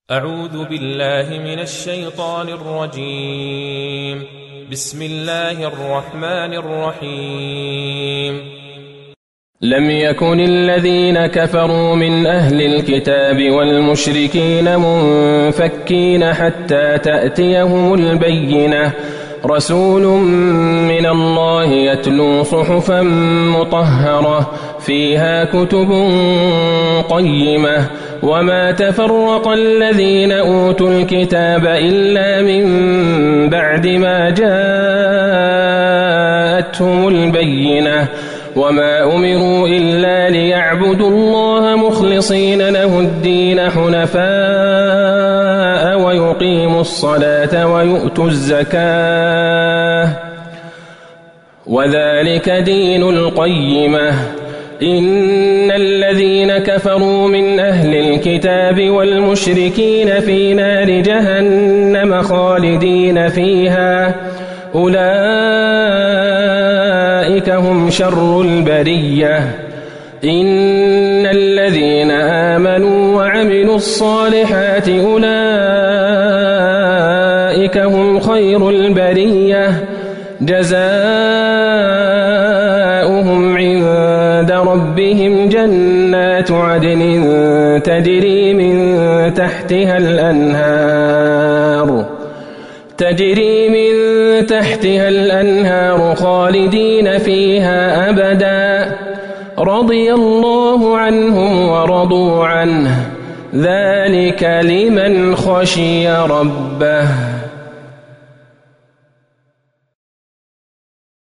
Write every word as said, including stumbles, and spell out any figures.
أعوذ بالله من الشيطان الرجيم. بسم الله الرحمن الرحيم. لم يكن الذين كفروا من أهل الكتاب والمشركين منفكين حتى تأتيهم البينة، رسول من الله يتلو صحفا مطهرة فيها كتب قيمة، وما تفرق الذين أوتوا الكتاب إلا من بعد ما جاءتهم البينة، وما أمروا إلا ليعبدوا الله مخلصين له الدين حنفاء ويقيموا الصلاة ويؤتوا الزكاة، وذلك دين القيمة. إن الذين كفروا من أهل الكتاب والمشركين في نار جهنم خالدين فيها، أولئك هم شر البرية. إن الذين آمنوا وعملوا الصالحات أولئك هم خير البرية، جزاؤهم عند ربهم جنات عدن تجري من تحتها الأنهار تجري من تحتها الأنهار خالدين فيها أبدا، رضي الله عنهم ورضوا عنه، ذلك لمن خشي ربه.